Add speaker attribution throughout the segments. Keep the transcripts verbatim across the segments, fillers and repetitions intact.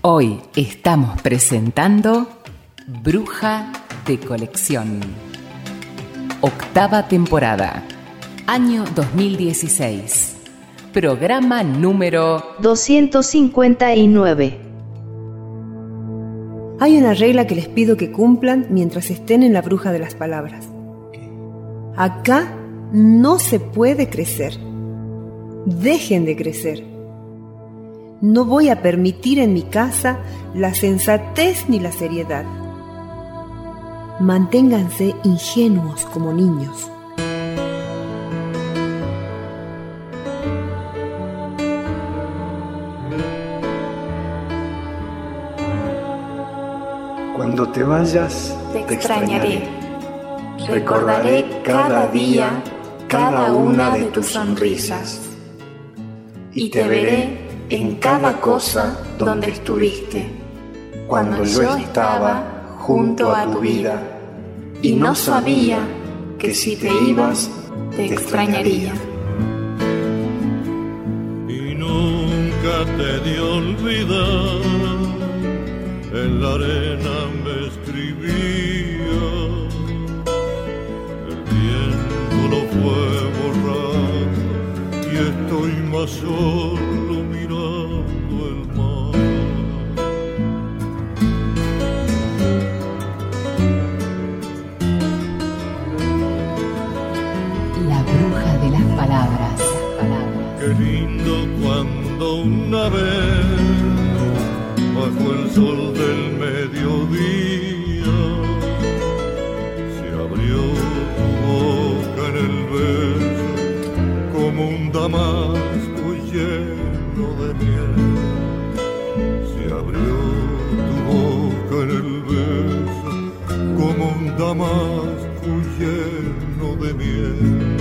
Speaker 1: Hoy estamos presentando Bruja de Colección. Octava temporada, año dos mil dieciséis. Programa número
Speaker 2: doscientos cincuenta y nueve.
Speaker 3: Hay una regla que les pido que cumplan mientras estén en la Bruja de las Palabras. Acá no se puede crecer. Dejen de crecer. No voy a permitir en mi casa la sensatez ni la seriedad. Manténganse ingenuos como niños.
Speaker 4: Cuando te vayas,
Speaker 5: te, te extrañaré. Recordaré cada día, cada una de tus sonrisas. Y te veré en cada cosa donde estuviste, cuando yo estaba junto a tu vida y no sabía que si te ibas, te extrañaría.
Speaker 6: Y nunca te di olvidar, en la arena me escribía, el viento lo fue borrando y estoy más solo mirando el mar.
Speaker 1: La Bruja de las Palabras.
Speaker 6: Qué lindo cuando una vez, bajo el sol del mediodía, se abrió tu boca en el beso como un damasco lleno de miel. Se abrió tu boca en el beso como un damasco lleno de miel.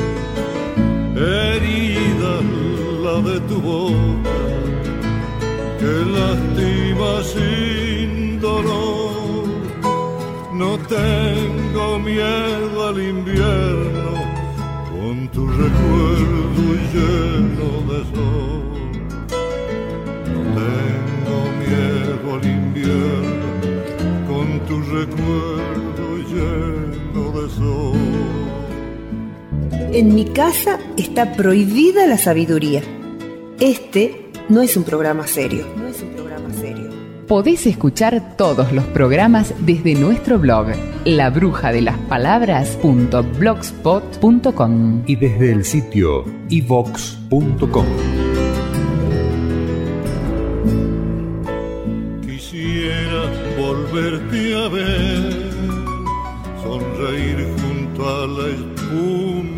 Speaker 6: Herida la de tu boca, que lastima sin dolor. No tengo miedo al invierno, con tu recuerdo lleno de sol. No tengo miedo al invierno, con tu recuerdo lleno de sol.
Speaker 3: En mi casa está prohibida la sabiduría. Este no es un programa serio. No es un programa serio.
Speaker 1: Podés escuchar todos los programas desde nuestro blog, la bruja de las palabras punto blogspot punto com,
Speaker 7: y desde el sitio i vox punto com.
Speaker 6: Quisiera volverte a ver, sonreír junto a la espuma,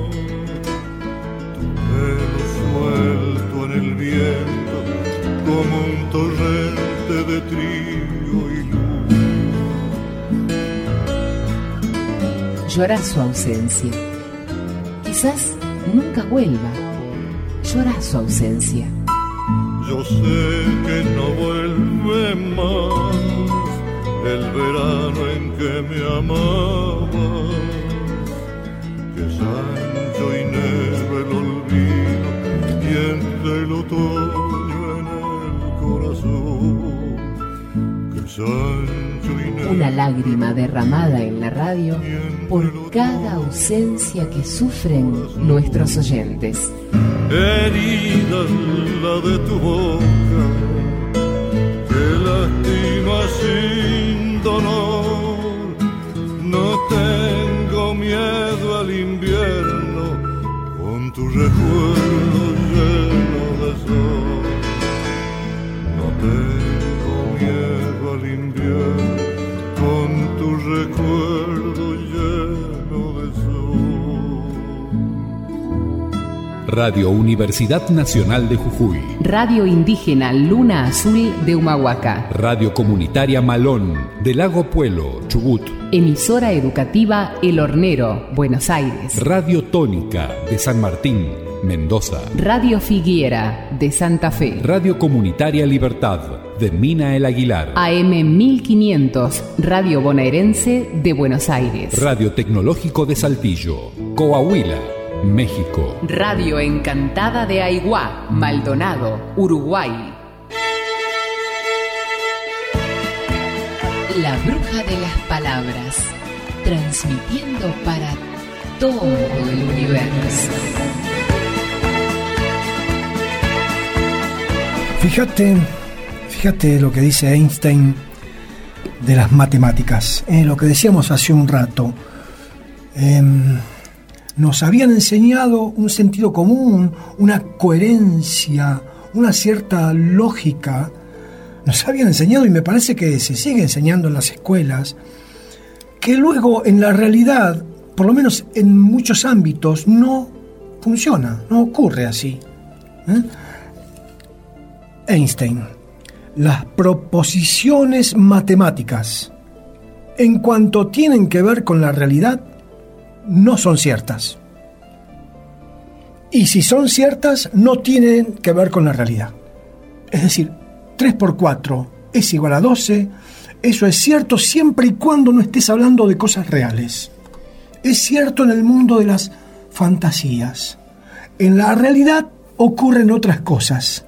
Speaker 6: tu pelo suelto en el viento como un torrente de trigo y luz.
Speaker 1: Llora su ausencia. Quizás nunca vuelva. Llora su ausencia.
Speaker 6: Yo sé que no vuelve más el verano en que me amabas, que es ancho y negro el olvido y entre el otoño en el corazón, que es ancho y negro.
Speaker 1: Una lágrima derramada en la radio por cada ausencia que sufren nuestros oyentes.
Speaker 6: Herida la de tu boca, que lastima sin dolor. No tengo miedo al invierno, con tu recuerdo lleno de sol. No tengo miedo al invierno, con tu recuerdo lleno de sol.
Speaker 7: Radio Universidad Nacional de Jujuy.
Speaker 1: Radio Indígena Luna Azul de Humahuaca.
Speaker 7: Radio Comunitaria Malón de Lago Puelo, Chubut.
Speaker 1: Emisora Educativa El Hornero, Buenos Aires.
Speaker 7: Radio Tónica de San Martín, Mendoza.
Speaker 1: Radio Figuera de Santa Fe.
Speaker 7: Radio Comunitaria Libertad de Mina El Aguilar.
Speaker 1: A M mil quinientos, Radio Bonaerense de Buenos Aires.
Speaker 7: Radio Tecnológico de Saltillo, Coahuila, México.
Speaker 1: Radio Encantada de Aiguá, Maldonado, Uruguay. La Bruja de las Palabras, transmitiendo para todo el universo.
Speaker 8: Fíjate, fíjate lo que dice Einstein de las matemáticas, eh, lo que decíamos hace un rato. Eh, nos habían enseñado un sentido común, una coherencia, una cierta lógica. Nos habían enseñado, y me parece que se sigue enseñando en las escuelas, que luego en la realidad, por lo menos en muchos ámbitos, no funciona, no ocurre así. ¿Eh? Einstein: las proposiciones matemáticas, en cuanto tienen que ver con la realidad, no son ciertas. Y si son ciertas, no tienen que ver con la realidad. Es decir, tres por cuatro es igual a doce, eso es cierto siempre y cuando no estés hablando de cosas reales. Es cierto en el mundo de las fantasías. En la realidad ocurren otras cosas,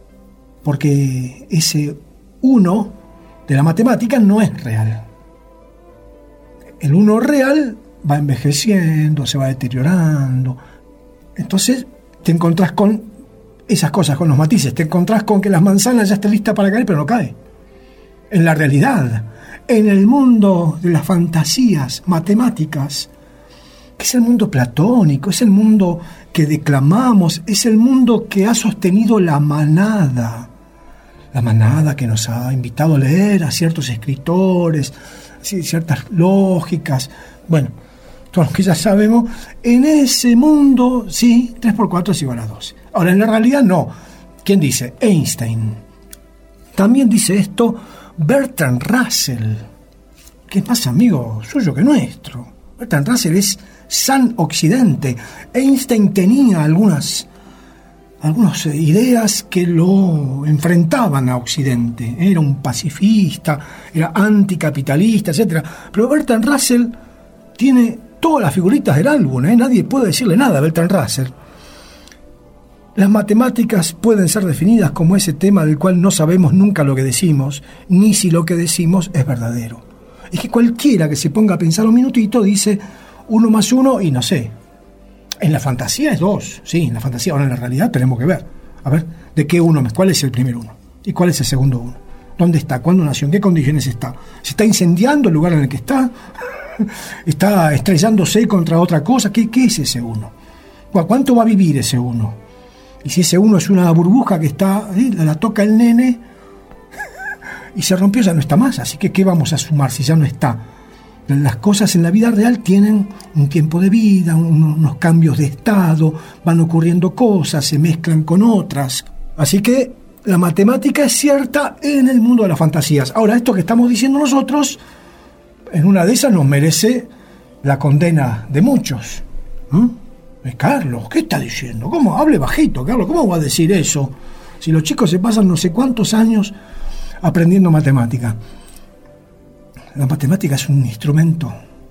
Speaker 8: porque ese uno de la matemática no es real. El uno real va envejeciendo, se va deteriorando. Entonces te encontrás con esas cosas, con los matices. Te encontrás con que las manzanas ya están listas para caer, pero no cae. En la realidad, en el mundo de las fantasías matemáticas, que es el mundo platónico, es el mundo que declamamos, es el mundo que ha sostenido la manada. La manada que nos ha invitado a leer a ciertos escritores, ciertas lógicas. Bueno, todos los que ya sabemos, en ese mundo, sí, tres por cuatro es igual a doce. Ahora, en la realidad, no. ¿Quién dice? Einstein. También dice esto Bertrand Russell, que es más amigo suyo que nuestro. Bertrand Russell es San Occidente. Einstein tenía algunas, algunas ideas que lo enfrentaban a Occidente. Era un pacifista, era anticapitalista, etcétera. Pero Bertrand Russell tiene todas las figuritas del álbum, ¿eh? Nadie puede decirle nada a Bertrand Russell. Las matemáticas pueden ser definidas como ese tema del cual no sabemos nunca lo que decimos, ni si lo que decimos es verdadero. Es que cualquiera que se ponga a pensar un minutito dice uno más uno y no sé. En la fantasía es dos, sí, en la fantasía. Ahora en la realidad tenemos que ver. A ver, ¿de qué uno? ¿Cuál es el primer uno? ¿Y cuál es el segundo uno? ¿Dónde está? ¿Cuándo nació? ¿En qué condiciones está? ¿Se está incendiando el lugar en el que está? ¿Está estrellándose contra otra cosa? ¿Qué, qué es ese uno? ¿Cuánto va a vivir ese uno? Y si ese uno es una burbuja que está, ¿eh? la toca el nene y se rompió, ya no está más. Así que ¿qué vamos a sumar si ya no está? Las cosas en la vida real tienen un tiempo de vida, unos cambios de estado, van ocurriendo cosas, se mezclan con otras. Así que la matemática es cierta en el mundo de las fantasías. Ahora, esto que estamos diciendo nosotros, en una de esas nos merece la condena de muchos. ¿Eh? Carlos, ¿qué está diciendo? ¿Cómo? Hable bajito, Carlos, ¿cómo va a decir eso? Si los chicos se pasan no sé cuántos años aprendiendo matemática. La matemática es un instrumento,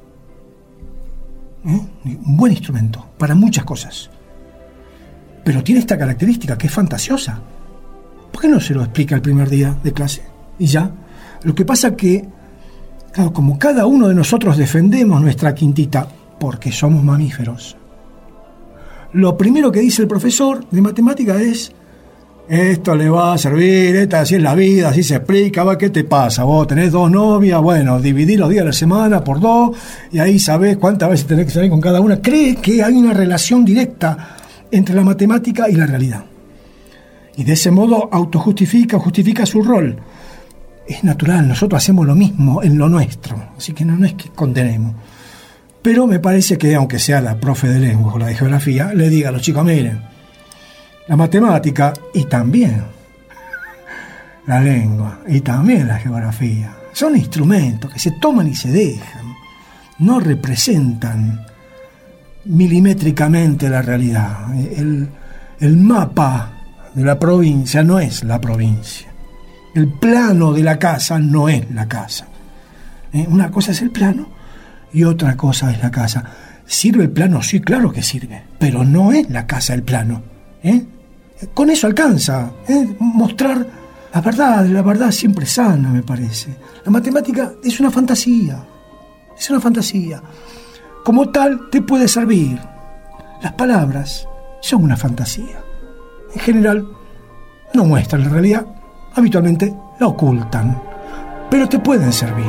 Speaker 8: ¿eh? un buen instrumento para muchas cosas. Pero tiene esta característica que es fantasiosa. ¿Por qué no se lo explica el primer día de clase? Y ya. Lo que pasa que, claro, como cada uno de nosotros defendemos nuestra quintita, porque somos mamíferos, lo primero que dice el profesor de matemática es: esto le va a servir, esta, así es la vida, así se explica, va, ¿qué te pasa? Vos tenés dos novias, bueno, dividí los días de la semana por dos, y ahí sabés cuántas veces tenés que salir con cada una. Cree que hay una relación directa entre la matemática y la realidad. Y de ese modo autojustifica, justifica su rol. Es natural, nosotros hacemos lo mismo en lo nuestro, así que no, no es que condenemos. Pero me parece que, aunque sea la profe de lengua o la de geografía, le diga a los chicos: miren, la matemática y también la lengua y también la geografía son instrumentos que se toman y se dejan, no representan milimétricamente la realidad. El, el mapa de la provincia no es la provincia, el plano de la casa no es la casa. ¿Eh? Una cosa es el plano y otra cosa es la casa. ¿Sirve el plano? Sí, claro que sirve, pero no es la casa el plano. ¿Eh? Con eso alcanza, ¿eh? mostrar La verdad, la verdad siempre es sana, me parece. La matemática es una fantasía, es una fantasía. Como tal, te puede servir. Las palabras son una fantasía. En general, no muestran la realidad, habitualmente la ocultan, pero te pueden servir.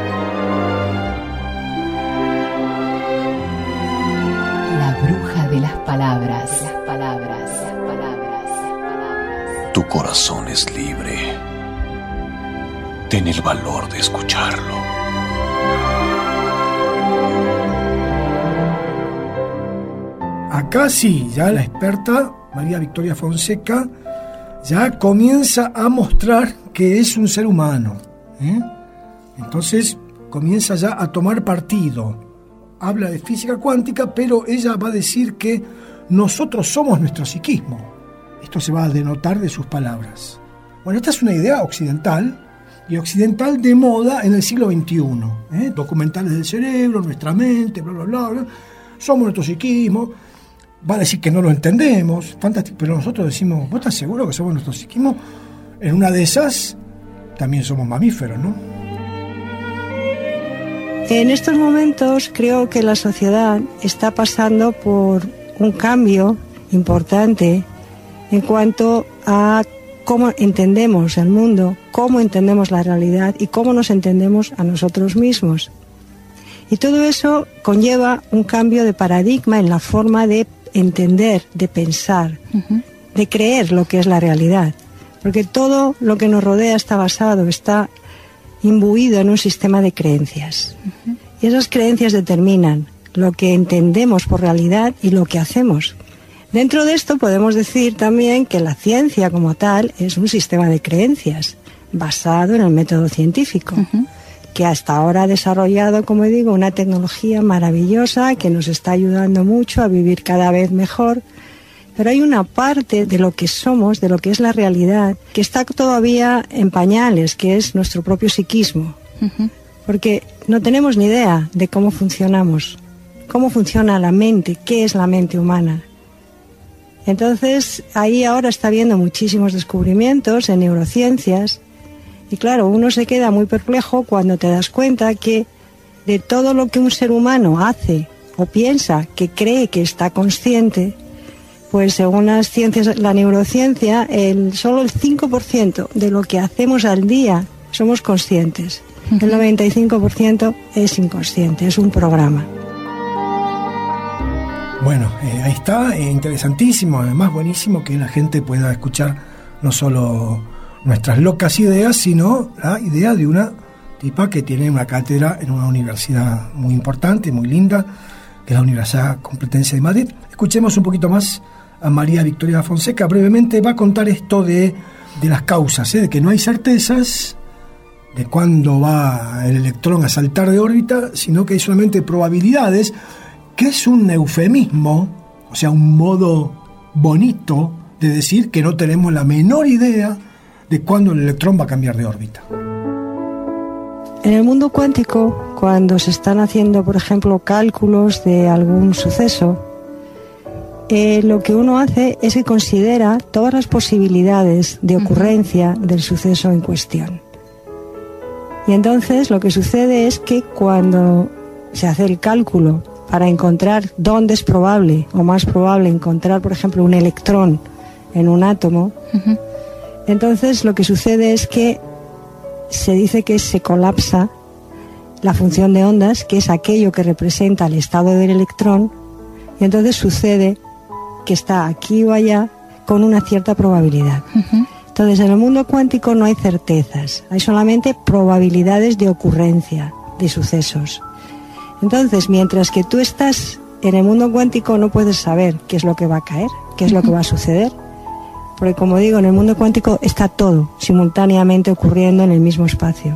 Speaker 1: La bruja de las palabras. Las palabras, las palabras, las palabras.
Speaker 9: Tu corazón es libre. Ten el valor de escucharlo.
Speaker 8: Acá sí, ya la experta María Victoria Fonseca ya comienza a mostrar que es un ser humano, ¿eh? Entonces comienza ya a tomar partido. Habla de física cuántica, pero ella va a decir que nosotros somos nuestro psiquismo. Esto se va a denotar de sus palabras. Bueno, esta es una idea occidental, y occidental de moda en el siglo veintiuno. ¿eh? Documentales del cerebro, nuestra mente, bla, bla, bla, bla. Somos nuestro psiquismo. Va a decir que no lo entendemos, fantástico, pero nosotros decimos, ¿vos estás seguro que somos nuestro psiquismo? En una de esas, también somos mamíferos, ¿no?
Speaker 10: En estos momentos creo que la sociedad está pasando por un cambio importante en cuanto a cómo entendemos el mundo, cómo entendemos la realidad y cómo nos entendemos a nosotros mismos. Y todo eso conlleva un cambio de paradigma en la forma de entender, de pensar, uh-huh. de creer lo que es la realidad. Porque todo lo que nos rodea está basado, está imbuido en un sistema de creencias. Uh-huh. Y esas creencias determinan lo que entendemos por realidad y lo que hacemos. Dentro de esto podemos decir también que la ciencia como tal es un sistema de creencias basado en el método científico. Uh-huh. Que hasta ahora ha desarrollado, como digo, una tecnología maravillosa que nos está ayudando mucho a vivir cada vez mejor. Pero hay una parte de lo que somos, de lo que es la realidad, que está todavía en pañales, que es nuestro propio psiquismo. Uh-huh. Porque no tenemos ni idea de cómo funcionamos, cómo funciona la mente, qué es la mente humana. Entonces, ahí ahora está habiendo muchísimos descubrimientos en neurociencias. Y claro, uno se queda muy perplejo cuando te das cuenta que de todo lo que un ser humano hace o piensa, que cree que está consciente, pues según las ciencias, la neurociencia, el, solo el cinco por ciento de lo que hacemos al día somos conscientes. Uh-huh. El noventa y cinco por ciento es inconsciente, es un programa.
Speaker 8: Bueno, eh, ahí está, eh, interesantísimo, además buenísimo que la gente pueda escuchar no solo nuestras locas ideas, sino la idea de una tipa que tiene una cátedra en una universidad muy importante, muy linda, que es la Universidad Complutense de Madrid. Escuchemos un poquito más a María Victoria Fonseca. Brevemente va a contar esto de, de las causas, ¿eh? de que no hay certezas de cuándo va el electrón a saltar de órbita, sino que hay solamente probabilidades, que es un eufemismo, o sea, un modo bonito de decir que no tenemos la menor idea de cuándo el electrón va a cambiar de órbita.
Speaker 10: En el mundo cuántico, cuando se están haciendo, por ejemplo, cálculos de algún suceso, eh, lo que uno hace es que considera todas las posibilidades de ocurrencia uh-huh. del suceso en cuestión. Y entonces lo que sucede es que cuando se hace el cálculo para encontrar dónde es probable o más probable encontrar, por ejemplo, un electrón en un átomo, uh-huh. entonces lo que sucede es que se dice que se colapsa la función de ondas, que es aquello que representa el estado del electrón, y entonces sucede que está aquí o allá con una cierta probabilidad. Uh-huh. Entonces, en el mundo cuántico no hay certezas, hay solamente probabilidades de ocurrencia de sucesos. Entonces, mientras que tú estás en el mundo cuántico, no puedes saber qué es lo que va a caer, qué es lo que va a suceder. Porque, como digo, en el mundo cuántico está todo simultáneamente ocurriendo en el mismo espacio.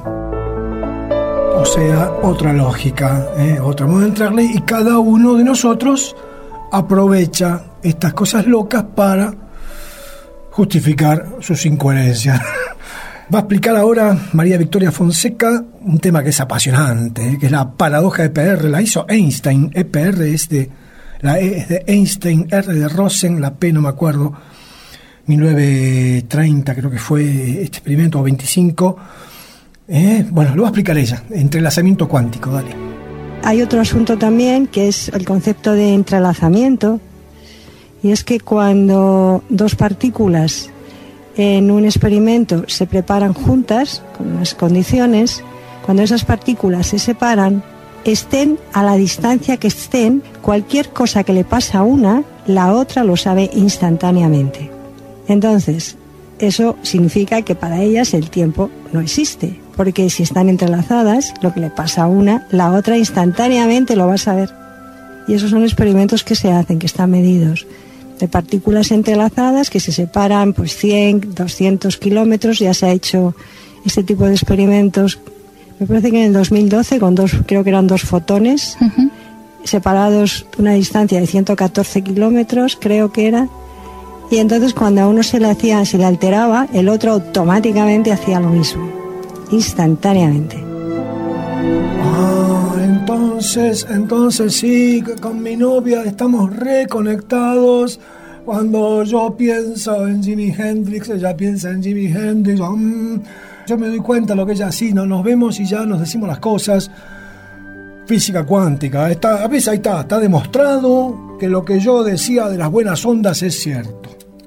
Speaker 8: O sea, otra lógica, ¿eh? otro modo de entrarle, y cada uno de nosotros aprovecha estas cosas locas para justificar sus incoherencias. Va a explicar ahora María Victoria Fonseca un tema que es apasionante, ¿eh? que es la paradoja E P R. La hizo Einstein. E P R es de, la E es de Einstein, R de Rosen, la P no me acuerdo. mil novecientos treinta creo que fue este experimento, o veinticinco. Eh, bueno, lo va a explicar ella, entrelazamiento cuántico, dale.
Speaker 10: Hay otro asunto también que es el concepto de entrelazamiento, y es que cuando dos partículas en un experimento se preparan juntas, con unas condiciones, cuando esas partículas se separan, estén a la distancia que estén, cualquier cosa que le pasa a una, la otra lo sabe instantáneamente. Entonces, eso significa que para ellas el tiempo no existe, porque si están entrelazadas, lo que le pasa a una, la otra instantáneamente lo va a saber. Y esos son experimentos que se hacen, que están medidos, de partículas entrelazadas que se separan pues cien, doscientos kilómetros. Ya se ha hecho este tipo de experimentos, me parece que en el dos mil doce, con dos, creo que eran dos fotones, uh-huh. separados una distancia de ciento catorce kilómetros, creo que era. Y entonces cuando a uno se le hacía, se le alteraba, el otro automáticamente hacía lo mismo, instantáneamente.
Speaker 8: Ah, entonces, entonces sí, con mi novia estamos reconectados. Cuando yo pienso en Jimi Hendrix, ella piensa en Jimi Hendrix. Mm, yo me doy cuenta de lo que ella sí, no, nos vemos y ya nos decimos las cosas. Física cuántica, está, a veces ahí está, está demostrado que lo que yo decía de las buenas ondas es cierto.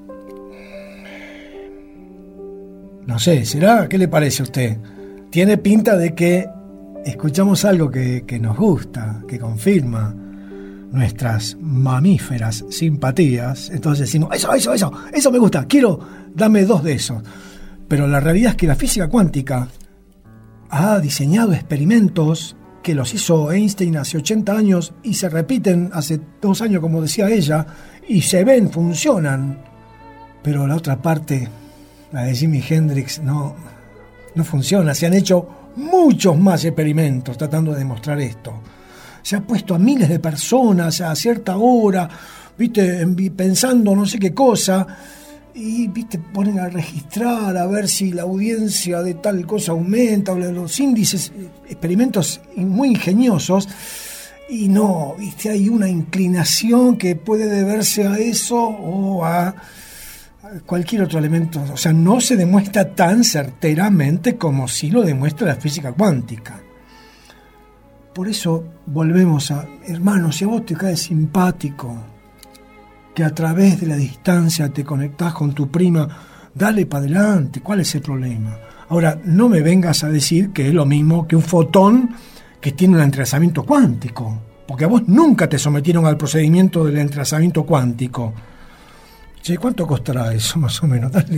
Speaker 8: No sé, ¿será? ¿Qué le parece a usted? Tiene pinta de que escuchamos algo que, que nos gusta, que confirma nuestras mamíferas simpatías. Entonces decimos, eso, eso, eso, eso me gusta, quiero, dame dos de esos. Pero la realidad es que la física cuántica ha diseñado experimentos que los hizo Einstein hace ochenta años y se repiten hace dos años, como decía ella, y se ven, funcionan. Pero la otra parte, la de Jimi Hendrix, no, no funciona. Se han hecho muchos más experimentos tratando de demostrar esto. Se ha puesto a miles de personas a cierta hora, viste, pensando no sé qué cosa, y viste, ponen a registrar a ver si la audiencia de tal cosa aumenta, o los índices, experimentos muy ingeniosos, y no, viste, hay una inclinación que puede deberse a eso o a cualquier otro elemento. O sea, no se demuestra tan certeramente como si lo demuestra la física cuántica. Por eso volvemos a, hermano, si a vos te cae simpático que a través de la distancia te conectás con tu prima, dale para adelante, ¿cuál es el problema? Ahora, no me vengas a decir que es lo mismo que un fotón que tiene un entrelazamiento cuántico, porque a vos nunca te sometieron al procedimiento del entrelazamiento cuántico. Che, ¿cuánto costará eso más o menos? Dale.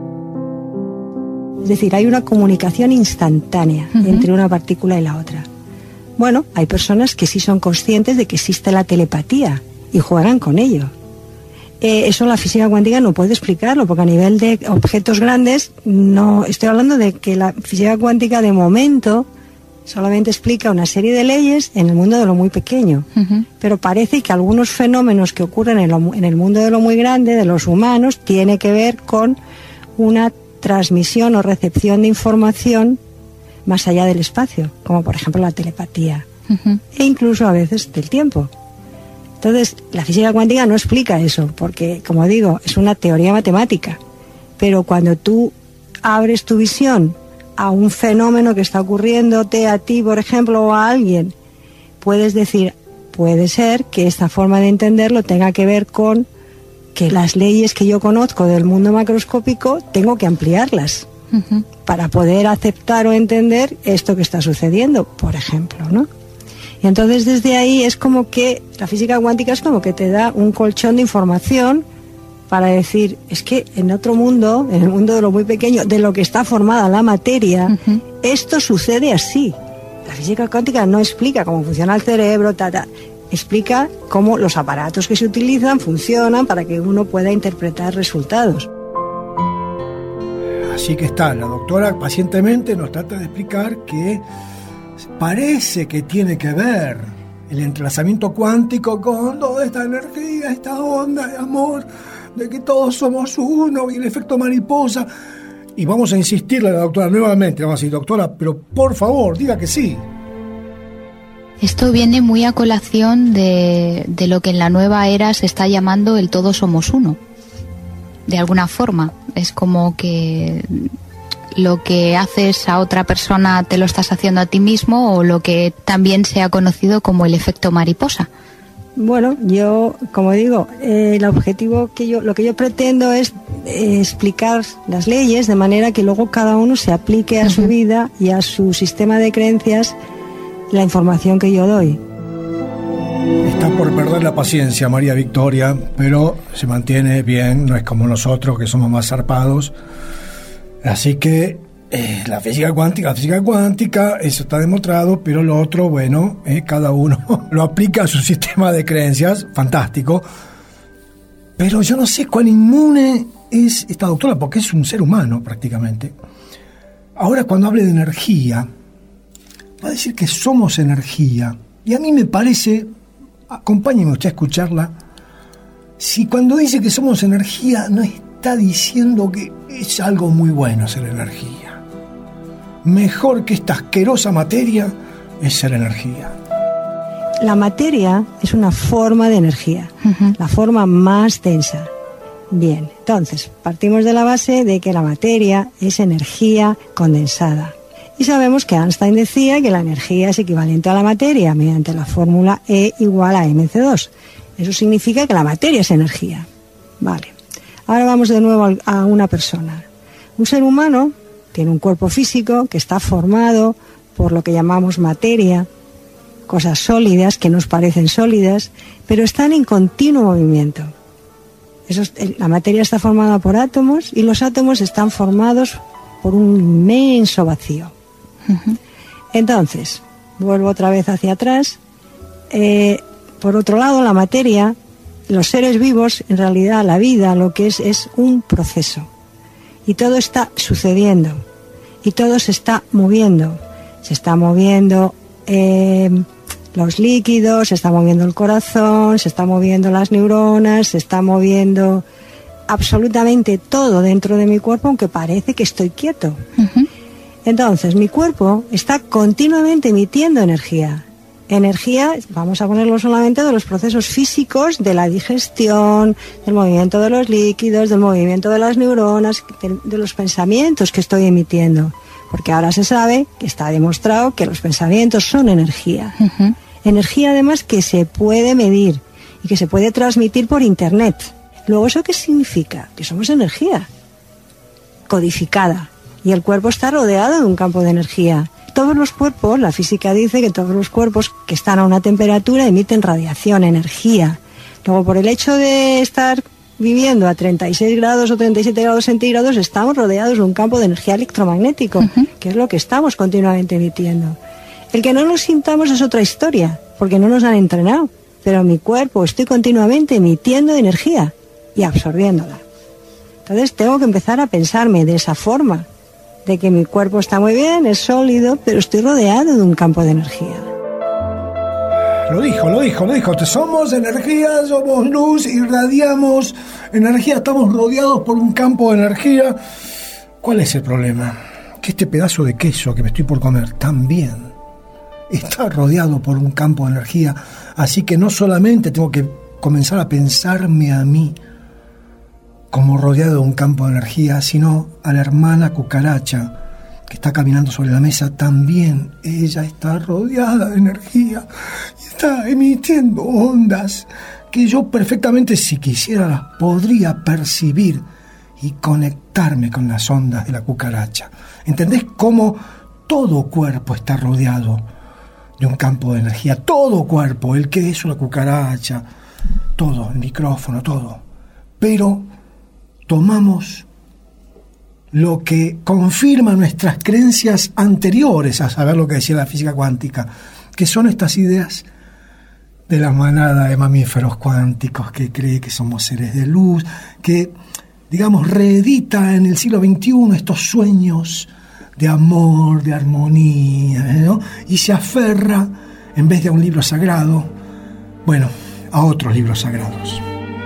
Speaker 10: Es decir, hay una comunicación instantánea uh-huh. entre una partícula y la otra. Bueno, hay personas que sí son conscientes de que existe la telepatía y juegan con ello. Eh, eso la física cuántica no puede explicarlo, porque a nivel de objetos grandes, no estoy hablando de que la física cuántica de momento solamente explica una serie de leyes en el mundo de lo muy pequeño. Uh-huh. Pero parece que algunos fenómenos que ocurren en, lo, en el mundo de lo muy grande, de los humanos, tiene que ver con una transmisión o recepción de información más allá del espacio, como por ejemplo la telepatía, uh-huh. e incluso a veces del tiempo. Entonces, la física cuántica no explica eso, porque, como digo, es una teoría matemática. Pero cuando tú abres tu visión a un fenómeno que está ocurriéndote a ti, por ejemplo, o a alguien, puedes decir, puede ser que esta forma de entenderlo tenga que ver con que las leyes que yo conozco del mundo macroscópico tengo que ampliarlas uh-huh. para poder aceptar o entender esto que está sucediendo, por ejemplo, ¿no? Y entonces desde ahí es como que la física cuántica es como que te da un colchón de información para decir, es que en otro mundo, en el mundo de lo muy pequeño, de lo que está formada la materia, uh-huh. esto sucede así. La física cuántica no explica cómo funciona el cerebro, ta, ta. Explica cómo los aparatos que se utilizan funcionan para que uno pueda interpretar resultados.
Speaker 8: Así que está, la doctora pacientemente nos trata de explicar que parece que tiene que ver el entrelazamiento cuántico con toda esta energía, esta onda de amor, de que todos somos uno y el efecto mariposa. Y vamos a insistirle a la doctora nuevamente, vamos a decir, doctora, pero por favor, diga que sí.
Speaker 11: Esto viene muy a colación de, de lo que en la nueva era se está llamando el todos somos uno. de alguna forma. Es como que lo que haces a otra persona te lo estás haciendo a ti mismo, o lo que también se ha conocido como el efecto mariposa.
Speaker 10: Bueno, yo, como digo, eh, el objetivo que yo, lo que yo pretendo es eh, explicar las leyes de manera que luego cada uno se aplique a uh-huh. su vida y a su sistema de creencias la información que yo doy.
Speaker 8: Está por perder la paciencia María Victoria, pero se mantiene bien, no es como nosotros que somos más zarpados. Así que eh, la física cuántica, la física cuántica, eso está demostrado, pero lo otro, bueno, eh, cada uno lo aplica a su sistema de creencias, fantástico. Pero yo no sé cuán inmune es esta doctora, porque es un ser humano prácticamente. Ahora, cuando hable de energía, va a decir que somos energía, y a mí me parece, acompáñenme usted a escucharla, si cuando dice que somos energía no está diciendo que es algo muy bueno ser energía. Mejor que esta asquerosa materia es ser energía.
Speaker 10: La materia es una forma de energía, uh-huh. la forma más densa. Bien, entonces partimos de la base de que la materia es energía condensada. Y sabemos que Einstein decía que la energía es equivalente a la materia mediante la fórmula E igual a eme ce dos. Eso significa que la materia es energía. Vale. Ahora vamos de nuevo a una persona. Un ser humano tiene un cuerpo físico que está formado por lo que llamamos materia, cosas sólidas que nos parecen sólidas, pero están en continuo movimiento. Eso es, la materia está formada por átomos y los átomos están formados por un inmenso vacío. Uh-huh. Entonces, vuelvo otra vez hacia atrás. Eh, por otro lado, la materia, los seres vivos, en realidad la vida lo que es es un proceso. Y todo está sucediendo. Y todo se está moviendo. Se está moviendo eh, los líquidos, se está moviendo el corazón, se está moviendo las neuronas, se está moviendo absolutamente todo dentro de mi cuerpo, aunque parece que estoy quieto. Uh-huh. Entonces, mi cuerpo está continuamente emitiendo energía. Energía, vamos a ponerlo solamente de los procesos físicos, de la digestión, del movimiento de los líquidos, del movimiento de las neuronas, de, de los pensamientos que estoy emitiendo. Porque ahora se sabe que está demostrado que los pensamientos son energía. Uh-huh. Energía, además, que se puede medir y que se puede transmitir por Internet. Luego, ¿eso qué significa? Que somos energía codificada. Y el cuerpo está rodeado de un campo de energía. Todos los cuerpos, la física dice que todos los cuerpos que están a una temperatura emiten radiación, energía. Luego, por el hecho de estar viviendo a treinta y seis grados o treinta y siete grados centígrados, estamos rodeados de un campo de energía electromagnético, uh-huh. que es lo que estamos continuamente emitiendo. El que no nos sintamos es otra historia, porque no nos han entrenado. Pero mi cuerpo, estoy continuamente emitiendo energía y absorbiéndola. Entonces tengo que empezar a pensarme de esa forma, de que mi cuerpo está muy bien, es sólido, pero estoy rodeado de un campo de energía.
Speaker 8: Lo dijo, lo dijo, lo dijo. Somos energía, somos luz, irradiamos energía, estamos rodeados por un campo de energía. ¿Cuál es el problema? Que este pedazo de queso que me estoy por comer también está rodeado por un campo de energía. Así que no solamente tengo que comenzar a pensarme a mí como rodeado de un campo de energía, sino a la hermana cucaracha que está caminando sobre la mesa, también ella está rodeada de energía y está emitiendo ondas que yo perfectamente, si quisiera, las podría percibir y conectarme con las ondas de la cucaracha. ¿Entendés cómo todo cuerpo está rodeado de un campo de energía? Todo cuerpo, el queso, la cucaracha, todo, el micrófono, todo. Pero tomamos lo que confirma nuestras creencias anteriores a saber lo que decía la física cuántica, que son estas ideas de la manada de mamíferos cuánticos que cree que somos seres de luz, que, digamos, reedita en el siglo veintiuno estos sueños de amor, de armonía, ¿no? Y se aferra, en vez de a un libro sagrado, bueno, a otros libros sagrados.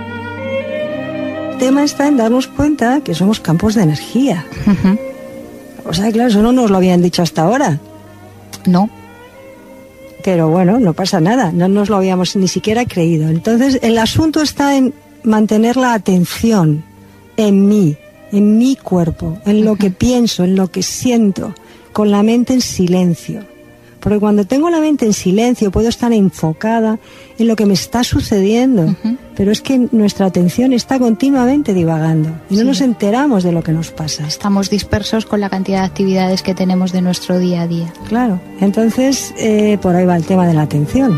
Speaker 10: El tema está en darnos cuenta que somos campos de energía. Uh-huh. O sea, claro, eso no nos lo habían dicho hasta ahora.
Speaker 11: No.
Speaker 10: Pero bueno, no pasa nada, no nos lo habíamos ni siquiera creído. Entonces, el asunto está en mantener la atención en mí, en mi cuerpo, en lo que pienso, en lo que siento, con la mente en silencio. Porque cuando tengo la mente en silencio puedo estar enfocada en lo que me está sucediendo, uh-huh. pero es que nuestra atención está continuamente divagando y no sí. nos enteramos de lo que nos pasa.
Speaker 11: Estamos dispersos con la cantidad de actividades que tenemos de nuestro día a día.
Speaker 10: Claro, entonces eh, por ahí va el tema de la atención.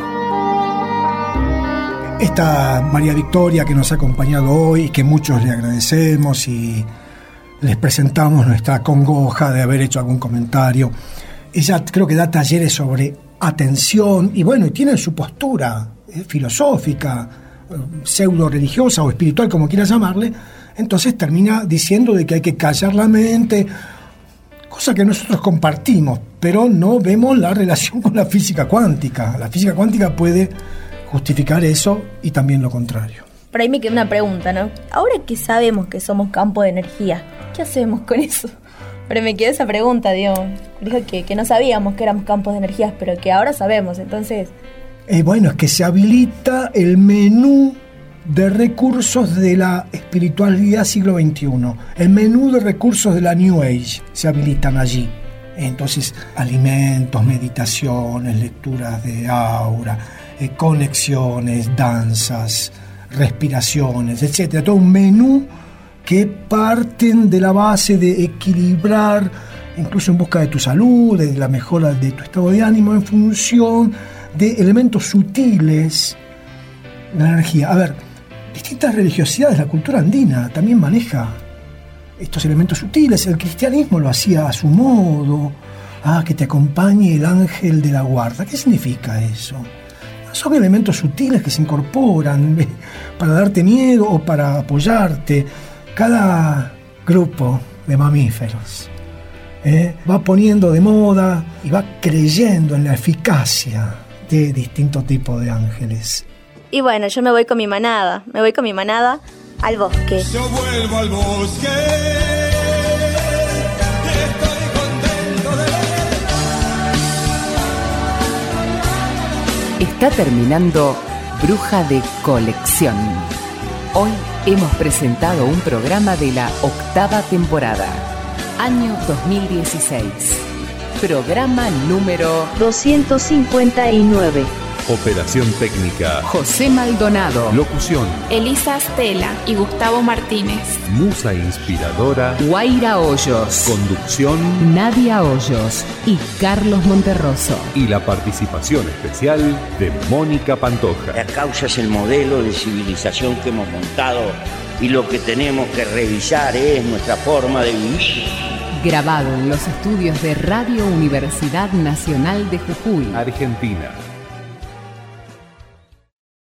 Speaker 8: Esta María Victoria que nos ha acompañado hoy y que muchos le agradecemos y les presentamos nuestra congoja de haber hecho algún comentario. Ella creo que da talleres sobre atención y bueno, y tiene su postura eh, filosófica, eh, pseudo religiosa o espiritual, como quieras llamarle. Entonces termina diciendo de que hay que callar la mente, cosa que nosotros compartimos, pero no vemos la relación con la física cuántica. La física cuántica puede justificar eso y también lo contrario.
Speaker 12: Por ahí me queda una pregunta, ¿no? Ahora que sabemos que somos campo de energía, ¿qué hacemos con eso? Pero me quedó esa pregunta, Dios. Dijo que, que no sabíamos que éramos campos de energías, pero que ahora sabemos, entonces...
Speaker 8: Eh, bueno, es que se habilita el menú de recursos de la espiritualidad siglo veintiuno. El menú de recursos de la New Age se habilitan allí. Entonces, alimentos, meditaciones, lecturas de aura, eh, conexiones, danzas, respiraciones, etcétera. Todo un menú que parten de la base de equilibrar, incluso en busca de tu salud, de la mejora de tu estado de ánimo, en función de elementos sutiles de la energía. A ver, distintas religiosidades, la cultura andina también maneja estos elementos sutiles. El cristianismo lo hacía a su modo. Ah, que te acompañe el ángel de la guarda. ¿Qué significa eso? Son elementos sutiles que se incorporan para darte miedo o para apoyarte. Cada grupo de mamíferos eh, va poniendo de moda y va creyendo en la eficacia de distintos tipos de ángeles.
Speaker 12: Y bueno, yo me voy con mi manada, me voy con mi manada al bosque.
Speaker 6: Yo vuelvo al bosque, estoy contento de...
Speaker 1: Está terminando Bruja de Colección. Hoy hemos presentado un programa de la octava temporada, año dos mil dieciséis. Programa número
Speaker 2: doscientos cincuenta y nueve.
Speaker 7: Operación técnica
Speaker 1: José Maldonado.
Speaker 7: Locución
Speaker 13: Elisa Stella y Gustavo Martínez.
Speaker 7: Musa inspiradora
Speaker 1: Guaira Hoyos.
Speaker 7: Conducción
Speaker 1: Nadia Hoyos y Carlos Monterroso.
Speaker 7: Y la participación especial de Mónica Pantoja.
Speaker 14: La causa es el modelo de civilización que hemos montado y lo que tenemos que revisar es nuestra forma de vivir.
Speaker 1: Grabado en los estudios de Radio Universidad Nacional de Jujuy,
Speaker 7: Argentina.